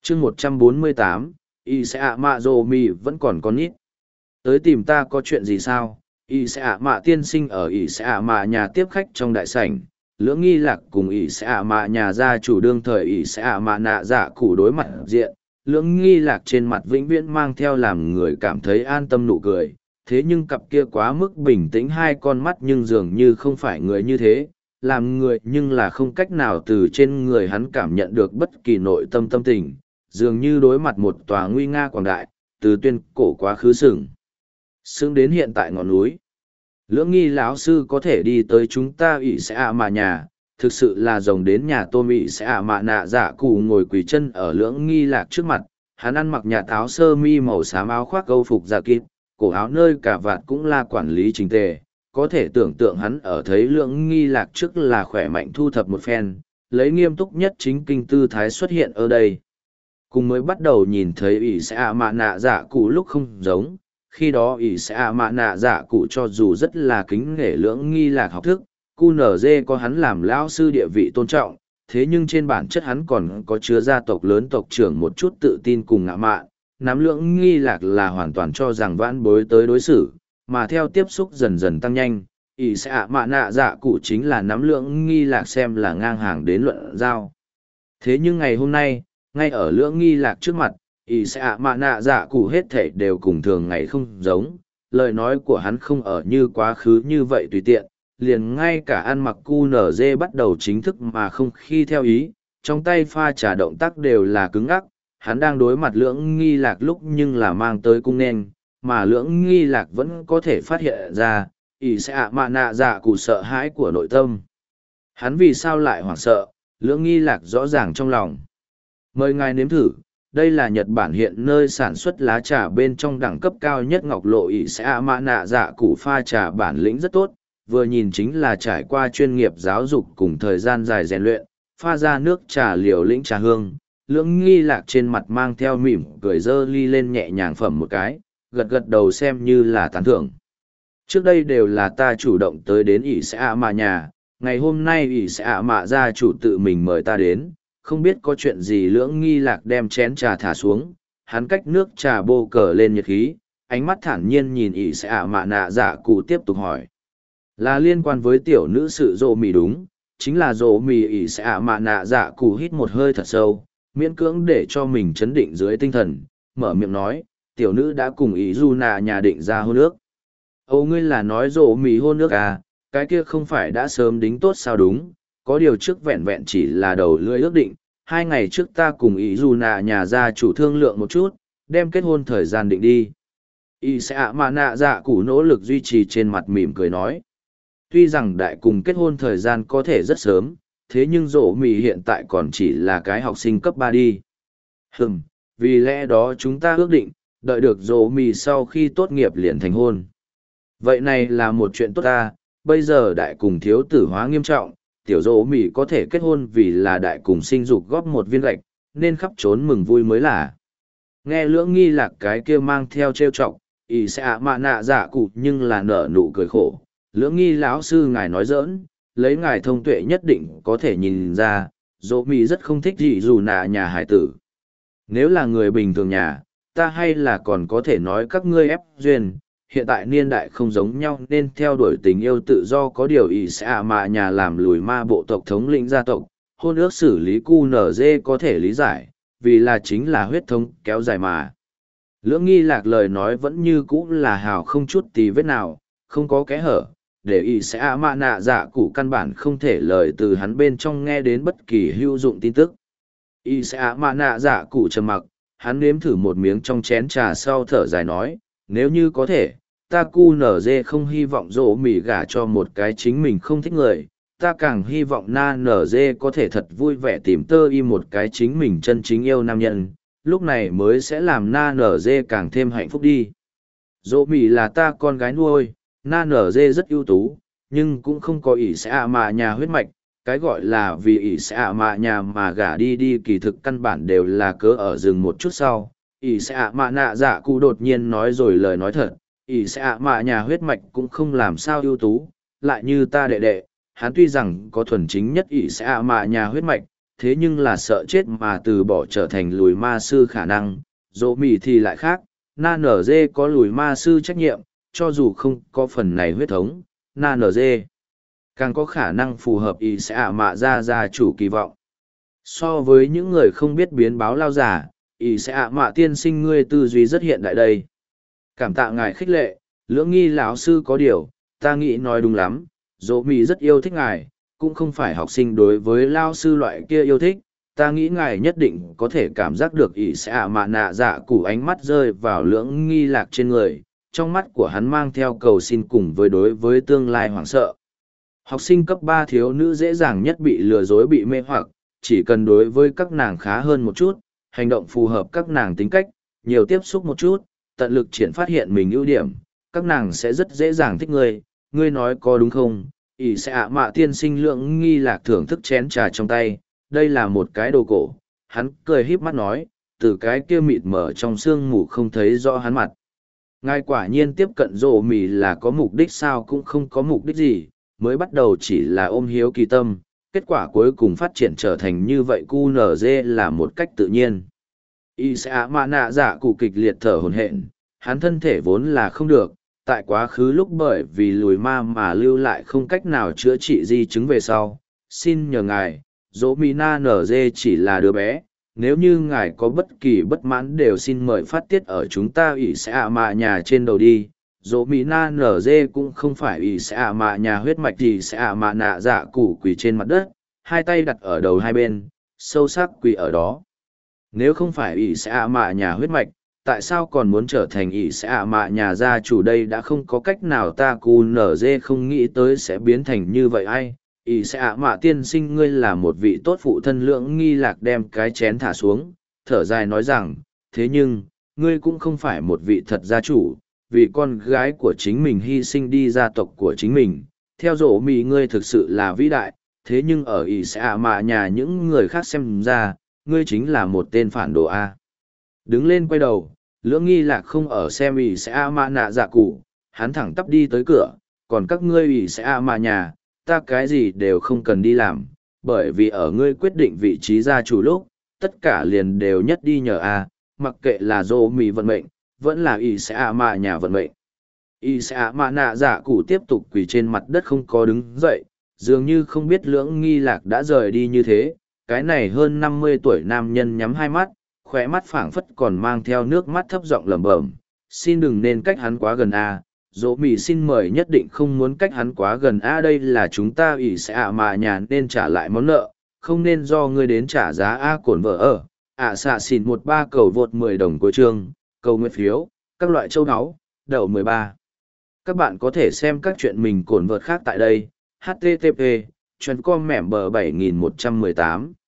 chương 148, y sẽ ạ mạ rồ mì vẫn còn con nít. Tới tìm ta có chuyện gì sao? Y sẽ ạ mạ tiên sinh ở y sẽ ạ mạ nhà tiếp khách trong đại sảnh. Lưỡng nghi lạc cùng y sẽ ạ mạ nhà gia chủ đương thời y sẽ ạ mạ nạ dạ cụ đối mặt diện. Lưỡng nghi lạc trên mặt vĩnh viễn mang theo làm người cảm thấy an tâm nụ cười. Thế nhưng cặp kia quá mức bình tĩnh hai con mắt nhưng dường như không phải người như thế. Làm người nhưng là không cách nào từ trên người hắn cảm nhận được bất kỳ nội tâm tâm tình, dường như đối mặt một tòa nguy nga quảng đại, từ tuyên cổ quá khứ sừng đến hiện tại ngọn núi. Lưỡng nghi lão sư có thể đi tới chúng ta ỷ sẽ ạ mạ nhà, thực sự là rồng đến nhà tôm. Ỷ sẽ ạ mạ nạ dạ cụ ngồi quỳ chân ở lưỡng nghi lạc trước mặt, hắn ăn mặc nhà áo sơ mi màu xám, áo khoác câu phục dạ kịp, cổ áo nơi cả vạt cũng là quản lý chỉnh tề. Có thể tưởng tượng hắn ở thấy lưỡng nghi lạc trước là khỏe mạnh thu thập một phen, lấy nghiêm túc nhất chính kinh tư thái xuất hiện ở đây. Cùng mới bắt đầu nhìn thấy ỷ sẽ ạ mạ nạ dạ cụ lúc không giống, khi đó ỷ sẽ ạ mạ nạ dạ cụ cho dù rất là kính nể lưỡng nghi lạc học thức, QNZ có hắn làm lão sư địa vị tôn trọng, thế nhưng trên bản chất hắn còn có chứa gia tộc lớn tộc trưởng một chút tự tin cùng ngạ mạn, nắm lưỡng nghi lạc là hoàn toàn cho rằng vãn bối tới đối xử, mà theo tiếp xúc dần dần tăng nhanh, ỷ sẽ ạ mạ nạ dạ cụ chính là nắm lưỡng nghi lạc xem là ngang hàng đến luận giao. Thế nhưng ngày hôm nay, ngay ở lưỡng nghi lạc trước mặt, ỷ sẽ ạ mạ nạ dạ cụ hết thể đều cùng thường ngày không giống, lời nói của hắn không ở như quá khứ như vậy tùy tiện, liền ngay cả ăn mặc QNZ bắt đầu chính thức mà không khi theo ý, trong tay pha trà động tác đều là cứng ngắc, hắn đang đối mặt lưỡng nghi lạc lúc nhưng là mang tới cung nên, mà lưỡng nghi lạc vẫn có thể phát hiện ra, ỷ sẽ ạ mạ nạ dạ cụ sợ hãi của nội tâm. Hắn vì sao lại hoảng sợ, lưỡng nghi lạc rõ ràng trong lòng. Mời ngài nếm thử, đây là Nhật Bản hiện nơi sản xuất lá trà bên trong đẳng cấp cao nhất ngọc lộ. Ỷ sẽ ạ mạ nạ dạ cụ pha trà bản lĩnh rất tốt, vừa nhìn chính là trải qua chuyên nghiệp giáo dục cùng thời gian dài rèn luyện, pha ra nước trà liều lĩnh trà hương. Lưỡng nghi lạc trên mặt mang theo mỉm cười dơ ly lên nhẹ nhàng phẩm một cái, gật gật đầu xem như là tán thưởng. Trước đây đều là ta chủ động tới đến ỷ sẽ ạ mạ nhà, ngày hôm nay ỷ sẽ ạ mạ gia chủ tự mình mời ta đến, không biết có chuyện gì. Lưỡng nghi lạc đem chén trà thả xuống, hắn cách nước trà bô cờ lên nhiệt khí, ánh mắt thản nhiên nhìn ỷ sẽ ạ mạ nạ dạ cụ tiếp tục hỏi. Là liên quan với tiểu nữ sự rộ mì đúng, chính là rộ mì. Ỷ sẽ ạ mạ nạ dạ cụ hít một hơi thật sâu, miễn cưỡng để cho mình chấn định dưới tinh thần, mở miệng nói, tiểu nữ đã cùng ý du nạ nhà định ra hôn ước. Âu ngươi là nói rộ mì hôn ước à, cái kia không phải đã sớm đính tốt sao? Đúng, có điều trước vẹn vẹn chỉ là đầu lưỡi ước định, 2 ngày trước ta cùng ý du nạ nhà gia chủ thương lượng một chút, đem kết hôn thời gian định đi. Ý sẽ ạ mà nạ dạ cụ nỗ lực duy trì trên mặt mỉm cười nói. Tuy rằng đại cùng kết hôn thời gian có thể rất sớm, thế nhưng rộ mì hiện tại còn chỉ là cái học sinh cấp 3 đi. Vì lẽ đó chúng ta ước định, đợi được rộ mì sau khi tốt nghiệp liền thành hôn. Vậy này là một chuyện tốt ta, bây giờ đại cùng thiếu tử hóa nghiêm trọng, tiểu rộ mì có thể kết hôn vì là đại cùng sinh dục góp một viên gạch, nên khắp trốn mừng vui mới là. Nghe lưỡng nghi lạc cái kia mang theo trêu chọc, ỷ sẽ ạ mạ nạ dạ cụ nhưng là nở nụ cười khổ. Lưỡng nghi lão sư ngài nói giỡn, lấy ngài thông tuệ nhất định có thể nhìn ra, dỗ mì rất không thích gì dù nạ nhà hải tử. Nếu là người bình thường nhà, ta hay là còn có thể nói các ngươi ép duyên, hiện tại niên đại không giống nhau nên theo đuổi tình yêu tự do. Có điều ỷ sẽ ạ mạ nhà làm lùi ma bộ tộc thống lĩnh gia tộc, hôn ước xử lý QNZ có thể lý giải, vì là chính là huyết thống kéo dài mà. Lưỡng nghi lạc lời nói vẫn như cũ là hào không chút tì vết nào, không có kẽ hở, để ỷ sẽ ạ mạ nạ dạ cụ căn bản không thể lời từ hắn bên trong nghe đến bất kỳ hữu dụng tin tức. Ỷ sẽ ạ mạ nạ dạ cụ trầm mặc, hắn nếm thử một miếng trong chén trà sau thở dài nói, nếu như có thể, ta QNZ không hy vọng rỗ mì gả cho một cái chính mình không thích người, ta càng hy vọng na NG có thể thật vui vẻ tìm tơ y một cái chính mình chân chính yêu nam nhân, lúc này mới sẽ làm na NG càng thêm hạnh phúc đi. Dỗ mì là ta con gái nuôi, na NG rất ưu tú, nhưng cũng không có ỷ sẽ ạ mạ nhà huyết mạch, cái gọi là vì ỷ sẽ ạ mạ nhà mà gả đi đi kỳ thực căn bản đều là cớ ở rừng một chút sau. ỷ sẽ ạ mạ nạ dạ cụ đột nhiên nói rồi lời nói thật, ỷ sẽ ạ mạ nhà huyết mạch cũng không làm sao ưu tú, lại như ta đệ đệ, hắn tuy rằng có thuần chính nhất ỷ sẽ ạ mạ nhà huyết mạch, thế nhưng là sợ chết mà từ bỏ trở thành lùi ma sư khả năng. Dỗ mì thì lại khác, na nở dê có lùi ma sư trách nhiệm, cho dù không có phần này huyết thống, na nở dê càng có khả năng phù hợp ý sẽ ả mạ ra gia chủ kỳ vọng. So với những người không biết biến báo lao giả, ý sẽ ả mạ tiên sinh ngươi tư duy rất hiện đại đây. Cảm tạ ngài khích lệ, lưỡng nghi lão sư có điều, ta nghĩ nói đúng lắm, dỗ mì rất yêu thích ngài, cũng không phải học sinh đối với lao sư loại kia yêu thích. Ta nghĩ ngài nhất định có thể cảm giác được ỷ sẽ ả mạ nạ dạ cụ ánh mắt rơi vào lưỡng nghi lạc trên người, trong mắt của hắn mang theo cầu xin cùng với đối với tương lai hoảng sợ. Học sinh cấp 3 thiếu nữ dễ dàng nhất bị lừa dối bị mê hoặc, chỉ cần đối với các nàng khá hơn một chút, hành động phù hợp các nàng tính cách, nhiều tiếp xúc một chút, tận lực triển phát hiện mình ưu điểm, các nàng sẽ rất dễ dàng thích ngươi, ngươi nói có đúng không? Ỷ sẽ ả mạ tiên sinh lưỡng nghi lạc thưởng thức chén trà trong tay, đây là một cái đồ cổ, hắn cười híp mắt nói, từ cái kia mịt mở trong sương mù không thấy rõ hắn mặt. Ngài quả nhiên tiếp cận rộ mì là có mục đích sao cũng không có mục đích gì, mới bắt đầu chỉ là ôm hiếu kỳ tâm, kết quả cuối cùng phát triển trở thành như vậy QNZ là một cách tự nhiên. Y sẽ ả mạ nạ dạ cụ kịch liệt thở hổn hển, hắn thân thể vốn là không được, tại quá khứ lúc bởi vì lùi ma mà lưu lại không cách nào chữa trị di chứng về sau. Xin nhờ ngài, dỗ mỹ na nở dê chỉ là đứa bé, nếu như ngài có bất kỳ bất mãn đều xin mời phát tiết ở chúng ta ỷ sẽ ả mạ nhà trên đầu đi. Dỗ mỹ na nở dê cũng không phải ỷ sẽ ả mạ nhà huyết mạch thì sẽ ả mạ nạ dạ cụ quỳ trên mặt đất, hai tay đặt ở đầu hai bên, sâu sắc quỳ ở đó. Nếu không phải ỷ sẽ ả mạ nhà huyết mạch, tại sao còn muốn trở thành ỷ sẽ ả mạ nhà gia chủ đây đã không có cách nào ta cù nở dê không nghĩ tới sẽ biến thành như vậy ai. Ỷ sẽ ả mạ tiên sinh ngươi là một vị tốt phụ thân lưỡng nghi lạc đem cái chén thả xuống, thở dài nói rằng, thế nhưng, ngươi cũng không phải một vị thật gia chủ, vì con gái của chính mình hy sinh đi gia tộc của chính mình. Theo dỗ mì ngươi thực sự là vĩ đại, thế nhưng ở ỷ sẽ ả mạ nhà những người khác xem ra, ngươi chính là một tên phản đồ A. Đứng lên quay đầu, lưỡng nghi lạc không ở xem ỷ sẽ ả mạ nạ dạ cụ, hắn thẳng tắp đi tới cửa, còn các ngươi ỷ sẽ ả mạ nhà, ta cái gì đều không cần đi làm, bởi vì ở ngươi quyết định vị trí gia chủ lúc, tất cả liền đều nhất đi nhờ A, mặc kệ là dô mì vận mệnh, vẫn là ỷ sẽ ả mạ nhà vận mệnh. Ỷ sẽ ả mạ nạ dạ cụ tiếp tục quỳ trên mặt đất không có đứng dậy, dường như không biết lưỡng nghi lạc đã rời đi như thế. Cái này hơn 50 tuổi nam nhân nhắm hai mắt, khóe mắt phảng phất còn mang theo nước mắt thấp giọng lẩm bẩm, xin đừng nên cách hắn quá gần a. Dỗ mì xin mời nhất định không muốn cách hắn quá gần a, đây là chúng ta ỷ sẽ ả mạ nhà nên trả lại món nợ, không nên do ngươi đến trả giá a. Cổn vợ ở xạ xỉn 13 cầu vượt 10 đồng của chương, cầu nguyện phiếu, các loại châu náu, đậu 13. Các bạn có thể xem các chuyện mình cổn vợt khác tại đây. http://com mẻm bờ 7118